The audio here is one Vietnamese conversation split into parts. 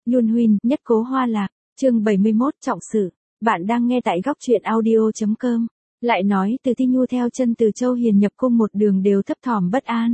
Yun Huynh, nhất cố hoa lạc, chương 71 trọng sự. Bạn đang nghe tại góc truyện audio.com. Lại nói Từ Thi Nhu theo chân Từ Châu Hiền nhập cung một đường đều thấp thỏm bất an.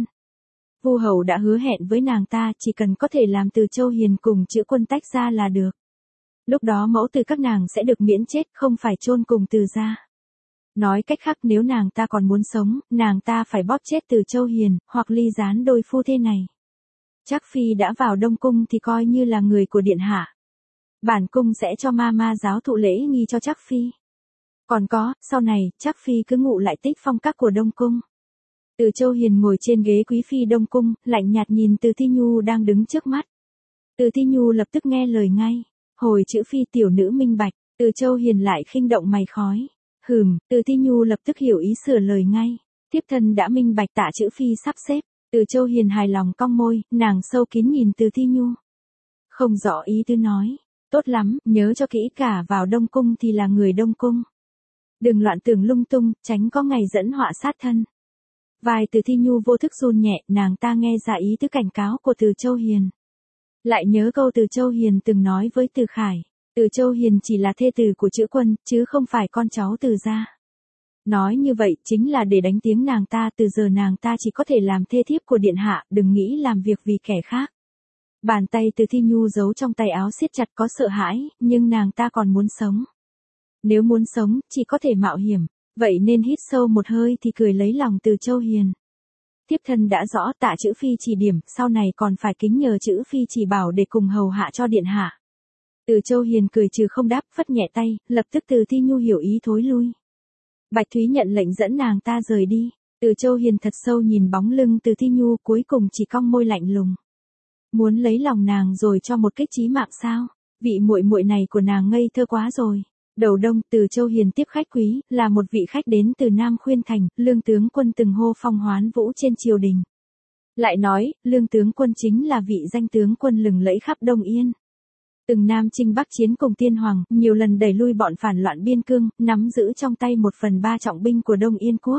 Vu hầu đã hứa hẹn với nàng ta chỉ cần có thể làm Từ Châu Hiền cùng Chữ Quân tách ra là được. Lúc đó mẫu từ các nàng sẽ được miễn chết, không phải chôn cùng Từ gia. Nói cách khác, nếu nàng ta còn muốn sống, nàng ta phải bóp chết Từ Châu Hiền, hoặc ly gián đôi phu thê này. Trác Phi đã vào Đông Cung thì coi như là người của điện hạ. Bản cung sẽ cho ma giáo thụ lễ nghi cho Trác Phi. Còn có, sau này, Trác Phi cứ ngụ lại Tích Phong các của Đông Cung. Từ Châu Hiền ngồi trên ghế quý phi Đông Cung, lạnh nhạt nhìn Từ Thi Nhu đang đứng trước mắt. Từ Thi Nhu lập tức nghe lời ngay. Hồi chữ phi tiểu nữ minh bạch, Từ Châu Hiền lại khinh động mày khói. Từ Thi Nhu lập tức hiểu ý sửa lời ngay. Thiếp thân đã minh bạch, tạ chữ phi sắp xếp. Từ Châu Hiền hài lòng cong môi, nàng sâu kín nhìn Từ Thi Nhu. Không rõ ý tứ nói. Tốt lắm, nhớ cho kỹ, cả vào Đông Cung thì là người Đông Cung. Đừng loạn tưởng lung tung, tránh có ngày dẫn họa sát thân. Vai Từ Thi Nhu vô thức run nhẹ, nàng ta nghe ra ý tứ cảnh cáo của Từ Châu Hiền. Lại nhớ câu Từ Châu Hiền từng nói với Từ Khải. Từ Châu Hiền chỉ là thê tử của Chữ Quân, chứ không phải con cháu Từ gia. Nói như vậy chính là để đánh tiếng nàng ta, từ giờ nàng ta chỉ có thể làm thê thiếp của điện hạ, đừng nghĩ làm việc vì kẻ khác. Bàn tay Từ Thi Nhu giấu trong tay áo siết chặt, có sợ hãi, nhưng nàng ta còn muốn sống. Nếu muốn sống, chỉ có thể mạo hiểm, vậy nên hít sâu một hơi thì cười lấy lòng Từ Châu Hiền. Thiếp thân đã rõ, tạ chữ phi chỉ điểm, sau này còn phải kính nhờ chữ phi chỉ bảo để cùng hầu hạ cho điện hạ. Từ Châu Hiền cười trừ không đáp, phất nhẹ tay, lập tức Từ Thi Nhu hiểu ý thối lui. Bạch Thúy nhận lệnh dẫn nàng ta rời đi. Từ Châu Hiền thật sâu nhìn bóng lưng Từ Thi Nhu, cuối cùng chỉ cong môi lạnh lùng. Muốn lấy lòng nàng rồi cho một kích chí mạng sao? Vị muội muội này của nàng ngây thơ quá rồi. Đầu đông, Từ Châu Hiền tiếp khách quý, là một vị khách đến từ Nam Khuyên Thành, Lương tướng quân từng hô phong hoán vũ trên triều đình. Lại nói, Lương tướng quân chính là vị danh tướng quân lừng lẫy khắp Đông Yên. Từng Nam chinh Bắc chiến cùng Tiên Hoàng, nhiều lần đẩy lui bọn phản loạn biên cương, nắm giữ trong tay 1/3 trọng binh của Đông Yên quốc.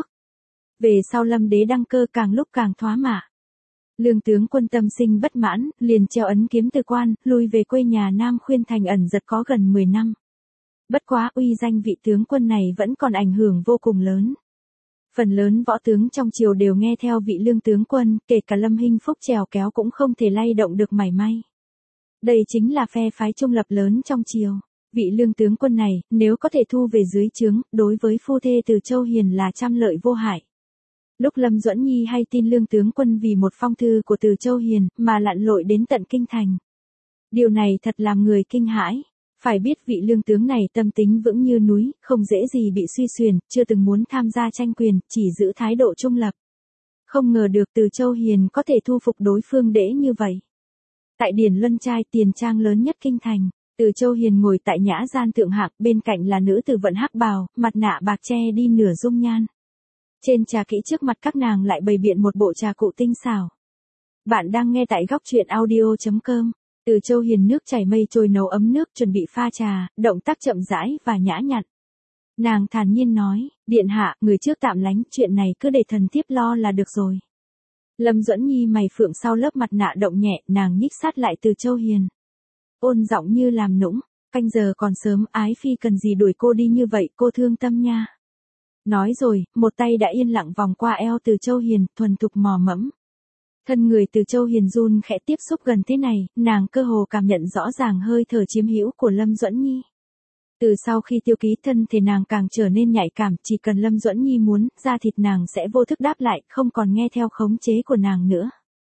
Về sau Lâm đế đăng cơ càng lúc càng thoá mạ. Lương tướng quân tâm sinh bất mãn, liền treo ấn kiếm từ quan, lui về quê nhà Nam Khuyên Thành ẩn giật có gần 10 năm. Bất quá uy danh vị tướng quân này vẫn còn ảnh hưởng vô cùng lớn. Phần lớn võ tướng trong triều đều nghe theo vị Lương tướng quân, kể cả Lâm Hinh Phúc trèo kéo cũng không thể lay động được mảy may. Đây chính là phe phái trung lập lớn trong triều. Vị Lương tướng quân này, nếu có thể thu về dưới trướng, đối với phu thê Từ Châu Hiền là trăm lợi vô hại. Lúc Lâm Duẫn Nhi hay tin Lương tướng quân vì một phong thư của Từ Châu Hiền mà lặn lội đến tận kinh thành. Điều này thật làm người kinh hãi. Phải biết vị Lương tướng này tâm tính vững như núi, không dễ gì bị suy xuyển, chưa từng muốn tham gia tranh quyền, chỉ giữ thái độ trung lập. Không ngờ được Từ Châu Hiền có thể thu phục đối phương dễ như vậy. Tại Điển Luân Trai, tiền trang lớn nhất kinh thành, Từ Châu Hiền ngồi tại nhã gian thượng hạng, bên cạnh là nữ tử vận hắc bào, mặt nạ bạc che đi nửa dung nhan. Trên trà kỹ trước mặt các nàng lại bày biện một bộ trà cụ tinh xảo. Bạn đang nghe tại góc truyện audio.com. Từ Châu Hiền nước chảy mây trôi nấu ấm nước chuẩn bị pha trà, động tác chậm rãi và nhã nhặn. Nàng thản nhiên nói, điện hạ, người trước tạm lánh, chuyện này cứ để thần thiếp lo là được rồi. Lâm Duẫn Nhi mày phượng sau lớp mặt nạ động nhẹ, nàng nhích sát lại Từ Châu Hiền. Ôn giọng như làm nũng, canh giờ còn sớm, ái phi cần gì đuổi cô đi như vậy, cô thương tâm nha. Nói rồi, một tay đã yên lặng vòng qua eo Từ Châu Hiền, thuần thục mò mẫm. Thân người Từ Châu Hiền run khẽ, tiếp xúc gần thế này, nàng cơ hồ cảm nhận rõ ràng hơi thở chiếm hữu của Lâm Duẫn Nhi. Từ sau khi tiêu ký thân thì nàng càng trở nên nhạy cảm, chỉ cần Lâm Duẫn Nhi muốn, da thịt nàng sẽ vô thức đáp lại, không còn nghe theo khống chế của nàng nữa.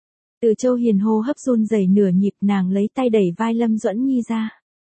Từ Châu Hiền hô hấp run rẩy nửa nhịp, nàng lấy tay đẩy vai Lâm Duẫn Nhi ra.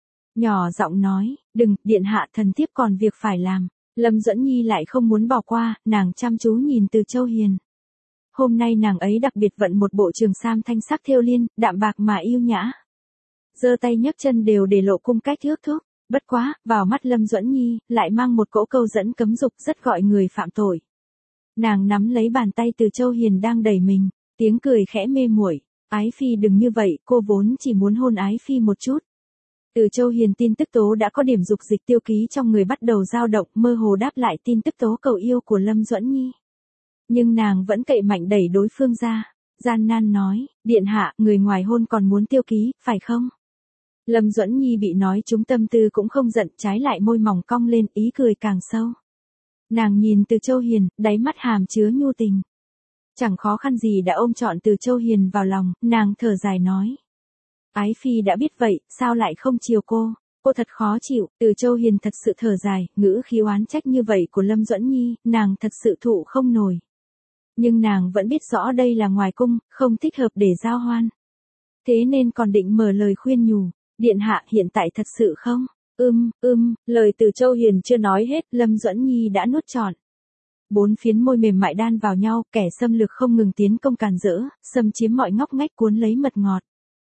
Nhỏ giọng nói, đừng, điện hạ, thần thiếp còn việc phải làm. Lâm Duẫn Nhi lại không muốn bỏ qua, nàng chăm chú nhìn Từ Châu Hiền. Hôm nay nàng ấy đặc biệt vận một bộ trường sam thanh sắc thêu liên, đạm bạc mà yêu nhã. Giơ tay nhấc chân đều để lộ cung cách thước thúc. Bất quá, vào mắt Lâm Duẫn Nhi, lại mang một cỗ câu dẫn cấm dục, rất gọi người phạm tội. Nàng nắm lấy bàn tay Từ Châu Hiền đang đẩy mình, tiếng cười khẽ mê muội. Ái phi đừng như vậy, cô vốn chỉ muốn hôn ái phi một chút. Từ Châu Hiền tin tức tố đã có điểm dục dịch tiêu ký trong người bắt đầu dao động, mơ hồ đáp lại tin tức tố cầu yêu của Lâm Duẫn Nhi. Nhưng nàng vẫn cậy mạnh đẩy đối phương ra, gian nan nói, điện hạ, người ngoài hôn còn muốn tiêu ký, phải không? Lâm Duẫn Nhi bị nói trúng tâm tư cũng không giận, trái lại môi mỏng cong lên, ý cười càng sâu. Nàng nhìn Từ Châu Hiền, đáy mắt hàm chứa nhu tình. Chẳng khó khăn gì đã ôm trọn Từ Châu Hiền vào lòng, nàng thở dài nói. Ái phi đã biết vậy, sao lại không chiều cô? Cô thật khó chịu. Từ Châu Hiền thật sự thở dài, ngữ khí oán trách như vậy của Lâm Duẫn Nhi, nàng thật sự thụ không nổi. Nhưng nàng vẫn biết rõ đây là ngoài cung, không thích hợp để giao hoan. Thế nên còn định mở lời khuyên nhủ. Điện hạ hiện tại thật sự không? Lời Từ Châu Hiền chưa nói hết, Lâm Duẫn Nhi đã nuốt trọn. Bốn phiến môi mềm mại đan vào nhau, kẻ xâm lược không ngừng tiến công càn rỡ, xâm chiếm mọi ngóc ngách cuốn lấy mật ngọt.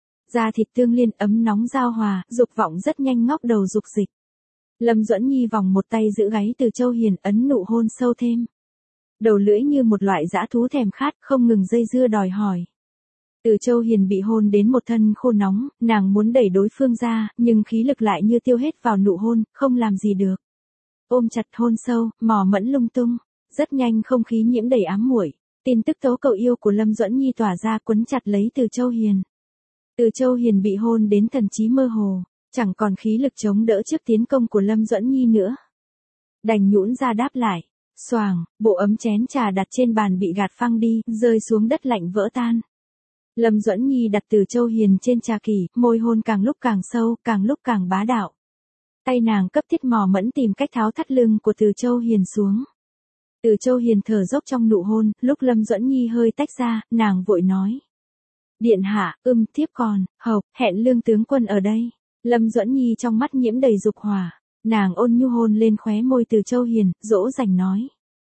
Da thịt tương liên ấm nóng giao hòa, dục vọng rất nhanh ngóc đầu dục dịch. Lâm Duẫn Nhi vòng một tay giữ gáy Từ Châu Hiền, ấn nụ hôn sâu thêm. Đầu lưỡi như một loại dã thú thèm khát, không ngừng dây dưa đòi hỏi. Từ Châu Hiền bị hôn đến một thân khô nóng, nàng muốn đẩy đối phương ra, nhưng khí lực lại như tiêu hết vào nụ hôn, không làm gì được. Ôm chặt hôn sâu, mò mẫm lung tung, rất nhanh không khí nhiễm đầy ám muội. Tin tức tố cầu yêu của Lâm Duẫn Nhi tỏa ra quấn chặt lấy Từ Châu Hiền. Từ Châu Hiền bị hôn đến thần trí mơ hồ, chẳng còn khí lực chống đỡ trước tiến công của Lâm Duẫn Nhi nữa. Đành nhũn ra đáp lại. Xoàng, bộ ấm chén trà đặt trên bàn bị gạt phăng đi, rơi xuống đất lạnh vỡ tan. Lâm Duẫn Nhi đặt Từ Châu Hiền trên trà kỷ, môi hôn càng lúc càng sâu, càng lúc càng bá đạo. Tay nàng cấp thiết mò mẫn tìm cách tháo thắt lưng của Từ Châu Hiền xuống. Từ Châu Hiền thở dốc trong nụ hôn, lúc Lâm Duẫn Nhi hơi tách ra, nàng vội nói. Điện hạ, thiếp còn, hẹn Lương tướng quân ở đây. Lâm Duẫn Nhi trong mắt nhiễm đầy dục hỏa, nàng ôn nhu hôn lên khóe môi Từ Châu Hiền, dỗ dành nói.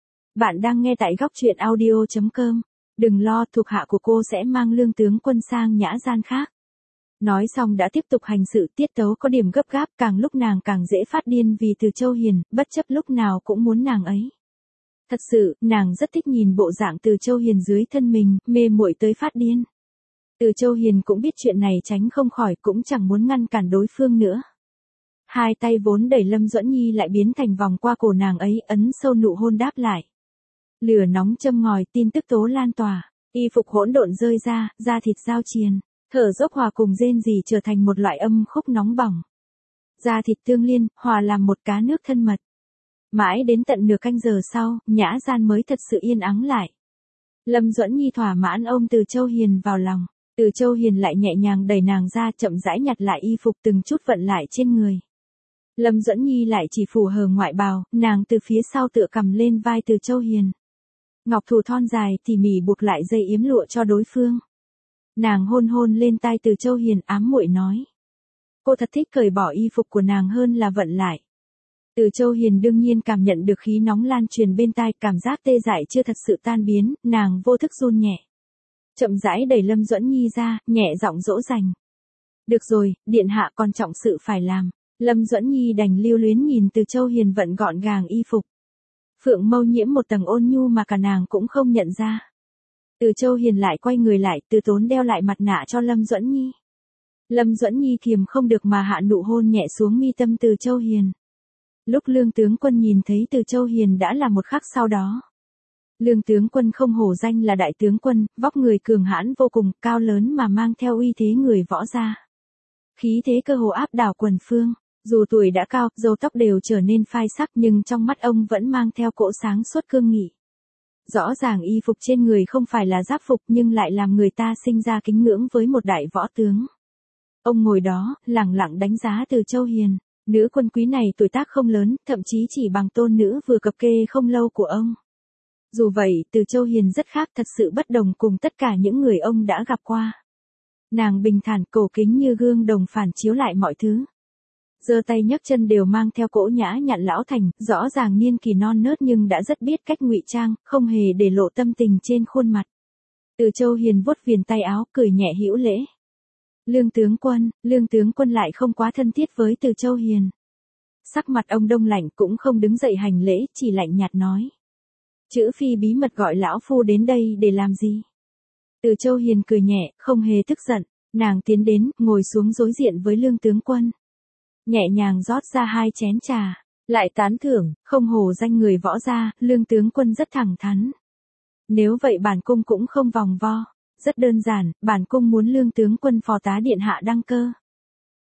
Bạn đang nghe tại góc truyện audio.com. Đừng lo, thuộc hạ của cô sẽ mang Lương tướng quân sang nhã gian khác. Nói xong đã tiếp tục hành sự, tiết tấu có điểm gấp gáp, càng lúc nàng càng dễ phát điên vì Từ Châu Hiền, bất chấp lúc nào cũng muốn nàng ấy. Thật sự, nàng rất thích nhìn bộ dạng Từ Châu Hiền dưới thân mình, mê muội tới phát điên. Từ Châu Hiền cũng biết chuyện này tránh không khỏi, cũng chẳng muốn ngăn cản đối phương nữa. Hai tay vốn đẩy Lâm Duẫn Nhi lại biến thành vòng qua cổ nàng ấy, ấn sâu nụ hôn đáp lại. Lửa nóng châm ngòi, tin tức tố lan tỏa, y phục hỗn độn rơi ra, da thịt giao triền, thở dốc hòa cùng rên rỉ trở thành một loại âm khúc nóng bỏng. Da thịt tương liên, hòa làm một cá nước thân mật. Mãi đến tận nửa canh giờ sau, nhã gian mới thật sự yên ắng lại. Lâm Duẫn Nhi thỏa mãn ôm Từ Châu Hiền vào lòng. Từ Châu Hiền lại nhẹ nhàng đẩy nàng ra, chậm rãi nhặt lại y phục từng chút vận lại trên người. Lâm Duẫn Nhi lại chỉ phủ hờ ngoại bào, nàng từ phía sau tựa cầm lên vai Từ Châu Hiền. Ngọc thủ thon dài tỉ mỉ buộc lại dây yếm lụa cho đối phương. Nàng hôn lên tai Từ Châu Hiền, ám muội nói. Cô thật thích cởi bỏ y phục của nàng hơn là vận lại. Từ Châu Hiền đương nhiên cảm nhận được khí nóng lan truyền bên tai, cảm giác tê dại chưa thật sự tan biến, nàng vô thức run nhẹ. Chậm rãi đẩy Lâm Duẫn Nhi ra, nhẹ giọng dỗ dành. Được rồi, điện hạ còn trọng sự phải làm. Lâm Duẫn Nhi đành lưu luyến nhìn Từ Châu Hiền vận gọn gàng y phục. Phượng mâu nhiễm một tầng ôn nhu mà cả nàng cũng không nhận ra. Từ Châu Hiền lại quay người lại, từ tốn đeo lại mặt nạ cho Lâm Duẫn Nhi. Lâm Duẫn Nhi kiềm không được mà hạ nụ hôn nhẹ xuống mi tâm Từ Châu Hiền. Lúc Lương tướng quân nhìn thấy Từ Châu Hiền đã là một khắc sau đó. Lương tướng quân không hổ danh là đại tướng quân, vóc người cường hãn vô cùng, cao lớn mà mang theo uy thế người võ gia. Khí thế cơ hồ áp đảo quần phương, dù tuổi đã cao, râu tóc đều trở nên phai sắc nhưng trong mắt ông vẫn mang theo cỗ sáng suốt cương nghị. Rõ ràng y phục trên người không phải là giáp phục nhưng lại làm người ta sinh ra kính ngưỡng với một đại võ tướng. Ông ngồi đó, lẳng lặng đánh giá Từ Châu Hiền. Nữ quân quý này tuổi tác không lớn, thậm chí chỉ bằng tôn nữ vừa cập kê không lâu của ông. Dù vậy, Từ Châu Hiền rất khác, thật sự bất đồng cùng tất cả những người ông đã gặp qua. Nàng bình thản, cổ kính như gương đồng phản chiếu lại mọi thứ. Giơ tay nhấc chân đều mang theo cỗ nhã nhặn lão thành, rõ ràng niên kỳ non nớt nhưng đã rất biết cách ngụy trang, không hề để lộ tâm tình trên khuôn mặt. Từ Châu Hiền vuốt viền tay áo, cười nhẹ hữu lễ. Lương tướng quân lại không quá thân thiết với Từ Châu Hiền. Sắc mặt ông đông lạnh cũng không đứng dậy hành lễ, chỉ lạnh nhạt nói. Chữ phi bí mật gọi lão phu đến đây để làm gì? Từ Châu Hiền cười nhẹ, không hề tức giận, nàng tiến đến, ngồi xuống đối diện với Lương tướng quân. Nhẹ nhàng rót ra 2 chén trà, lại tán thưởng, không hổ danh người võ gia, Lương tướng quân rất thẳng thắn. Nếu vậy bản cung cũng không vòng vo. Rất đơn giản, bản cung muốn Lương tướng quân phò tá điện hạ đăng cơ.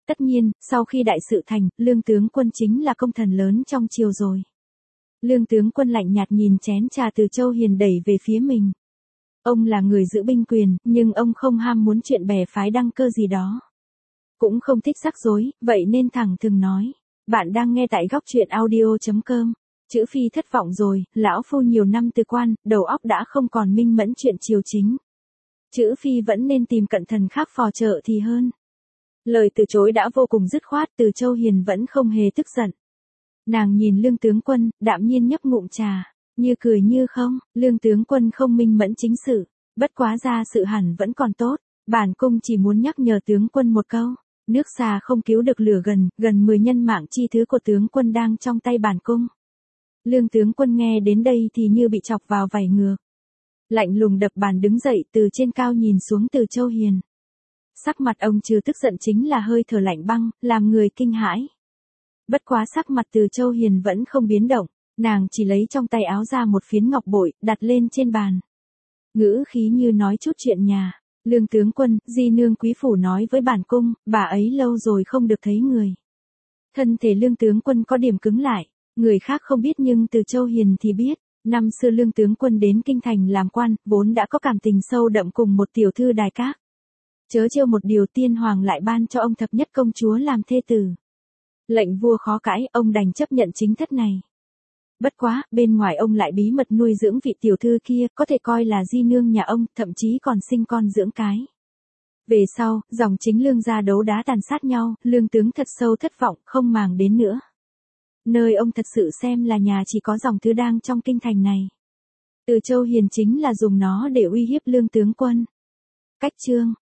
Tất nhiên, sau khi đại sự thành, Lương tướng quân chính là công thần lớn trong triều rồi. Lương tướng quân lạnh nhạt nhìn chén trà Từ Châu Hiền đẩy về phía mình. Ông là người giữ binh quyền, nhưng ông không ham muốn chuyện bè phái đăng cơ gì đó. Cũng không thích rắc rối, vậy nên thẳng thừng nói. Bạn đang nghe tại góc truyện audio.com. Chữ Phi thất vọng rồi, lão phu nhiều năm từ quan, đầu óc đã không còn minh mẫn chuyện triều chính. Chữ Phi vẫn nên tìm cận thần khác phò trợ thì hơn. Lời từ chối đã vô cùng dứt khoát, Từ Châu Hiền vẫn không hề tức giận. Nàng nhìn Lương tướng quân, đạm nhiên nhấp ngụm trà, như cười như không. Lương tướng quân không minh mẫn chính sự, bất quá ra sự hẳn vẫn còn tốt. Bản cung chỉ muốn nhắc nhở tướng quân một câu, nước xa không cứu được lửa gần, gần 10 nhân mạng chi thứ của tướng quân đang trong tay bản cung. Lương tướng quân nghe đến đây thì như bị chọc vào vảy ngược. Lạnh lùng đập bàn đứng dậy, từ trên cao nhìn xuống Từ Châu Hiền. Sắc mặt ông trừ tức giận chính là hơi thở lạnh băng, làm người kinh hãi. Bất quá sắc mặt Từ Châu Hiền vẫn không biến động, nàng chỉ lấy trong tay áo ra một phiến ngọc bội, đặt lên trên bàn. Ngữ khí như nói chút chuyện nhà. Lương tướng quân, di nương quý phủ nói với bản cung, bà ấy lâu rồi không được thấy người. Thân thể Lương tướng quân có điểm cứng lại, người khác không biết nhưng Từ Châu Hiền thì biết. Năm xưa Lương tướng quân đến kinh thành làm quan, vốn đã có cảm tình sâu đậm cùng một tiểu thư đài các. Chớ trêu một điều, tiên hoàng lại ban cho ông thập nhất công chúa làm thê tử. Lệnh vua khó cãi, ông đành chấp nhận chính thất này. Bất quá, bên ngoài ông lại bí mật nuôi dưỡng vị tiểu thư kia, có thể coi là di nương nhà ông, thậm chí còn sinh con dưỡng cái. Về sau, dòng chính Lương gia đấu đá tàn sát nhau, Lương tướng thật sâu thất vọng, không màng đến nữa. Nơi ông thật sự xem là nhà chỉ có dòng thứ đang trong kinh thành này. Từ Châu Hiền chính là dùng nó để uy hiếp Lương tướng quân. Cách chương